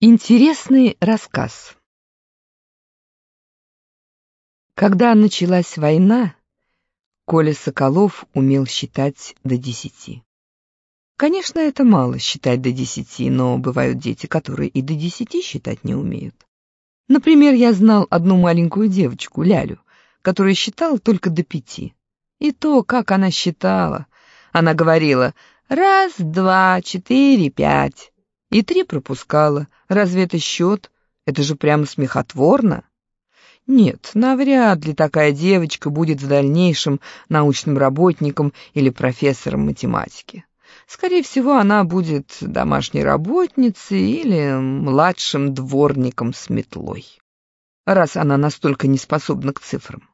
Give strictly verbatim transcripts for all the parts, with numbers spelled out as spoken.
Интересный рассказ. Когда началась война, Коля Соколов умел считать до десяти. Конечно, это мало считать до десяти, но бывают дети, которые и до десяти считать не умеют. Например, я знал одну маленькую девочку, Лялю, которая считала только до пяти. И то, как она считала. Она говорила «раз, два, четыре, пять». И три пропускала. Разве это счет? Это же прямо смехотворно. Нет, навряд ли такая девочка будет в дальнейшем научным работником или профессором математики. Скорее всего, она будет домашней работницей или младшим дворником с метлой, раз она настолько не способна к цифрам.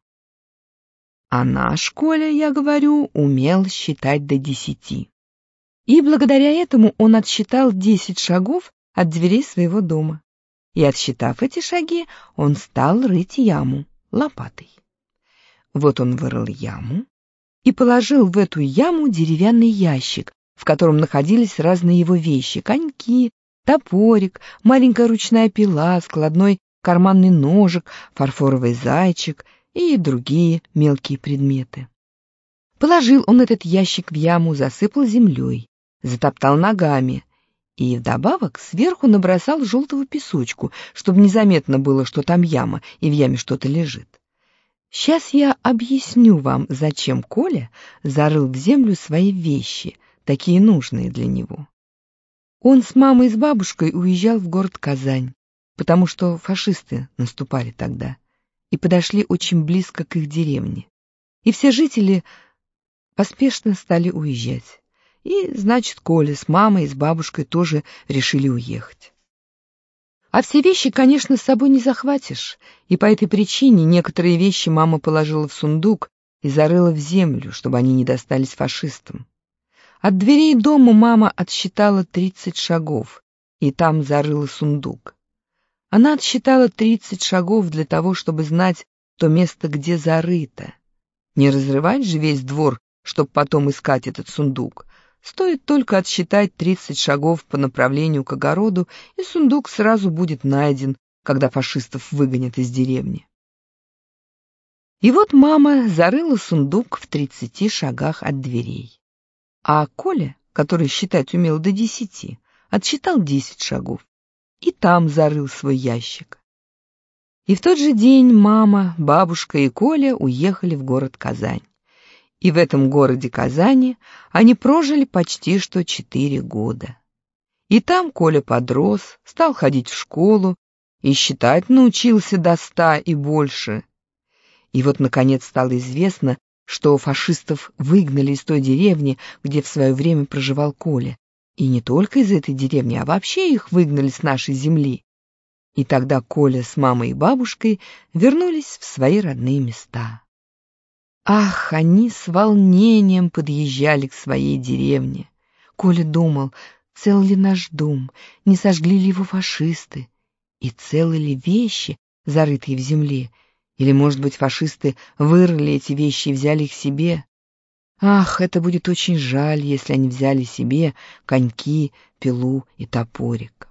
А наш Коля, я говорю, умел считать до десяти. И благодаря этому он отсчитал десять шагов от дверей своего дома. И, отсчитав эти шаги, он стал рыть яму лопатой. Вот он вырыл яму и положил в эту яму деревянный ящик, в котором находились разные его вещи: коньки, топорик, маленькая ручная пила, складной карманный ножик, фарфоровый зайчик и другие мелкие предметы. Положил он этот ящик в яму, засыпал землей, затоптал ногами и вдобавок сверху набросал желтого песочку, чтобы незаметно было, что там яма и в яме что-то лежит. Сейчас я объясню вам, зачем Коля зарыл в землю свои вещи, такие нужные для него. Он с мамой и с бабушкой уезжал в город Казань, потому что фашисты наступали тогда и подошли очень близко к их деревне. И все жители поспешно стали уезжать. И, значит, Коля с мамой и с бабушкой тоже решили уехать. А все вещи, конечно, с собой не захватишь, и по этой причине некоторые вещи мама положила в сундук и зарыла в землю, чтобы они не достались фашистам. От дверей дома мама отсчитала тридцать шагов, и там зарыла сундук. Она отсчитала тридцать шагов для того, чтобы знать то место, где зарыто. Не разрывать же весь двор, чтобы потом искать этот сундук. Стоит только отсчитать тридцать шагов по направлению к огороду, и сундук сразу будет найден, когда фашистов выгонят из деревни. И вот мама зарыла сундук в тридцати шагах от дверей. А Коля, который считать умел до десяти, отсчитал десять шагов и там зарыл свой ящик. И в тот же день мама, бабушка и Коля уехали в город Казань. И в этом городе Казани они прожили почти что четыре года. И там Коля подрос, стал ходить в школу и считать научился до ста и больше. И вот, наконец, стало известно, что фашистов выгнали из той деревни, где в свое время проживал Коля. И не только из этой деревни, а вообще их выгнали с нашей земли. И тогда Коля с мамой и бабушкой вернулись в свои родные места. Ах, они с волнением подъезжали к своей деревне. Коля думал, цел ли наш дом, не сожгли ли его фашисты, и целы ли вещи, зарытые в земле, или, может быть, фашисты вырыли эти вещи и взяли их себе. Ах, это будет очень жаль, если они взяли себе коньки, пилу и топорик.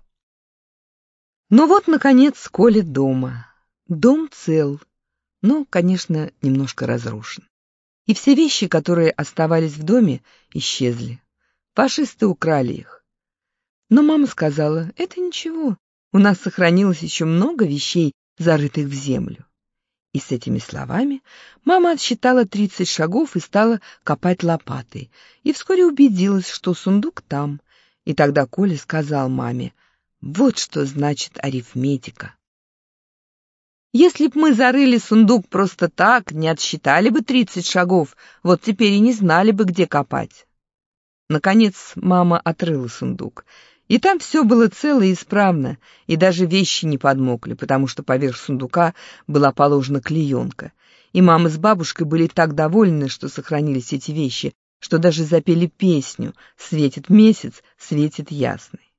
Ну вот, наконец, Коля дома. Дом цел, но, конечно, немножко разрушен. И все вещи, которые оставались в доме, исчезли. Фашисты украли их. Но мама сказала, это ничего, у нас сохранилось еще много вещей, зарытых в землю. И с этими словами мама отсчитала тридцать шагов и стала копать лопатой, и вскоре убедилась, что сундук там. И тогда Коля сказал маме, вот что значит арифметика. Если б мы зарыли сундук просто так, не отсчитали бы тридцать шагов, вот теперь и не знали бы, где копать. Наконец мама отрыла сундук, и там все было цело и исправно, и даже вещи не подмокли, потому что поверх сундука была положена клеенка. И мама с бабушкой были так довольны, что сохранились эти вещи, что даже запели песню «Светит месяц, светит ясный».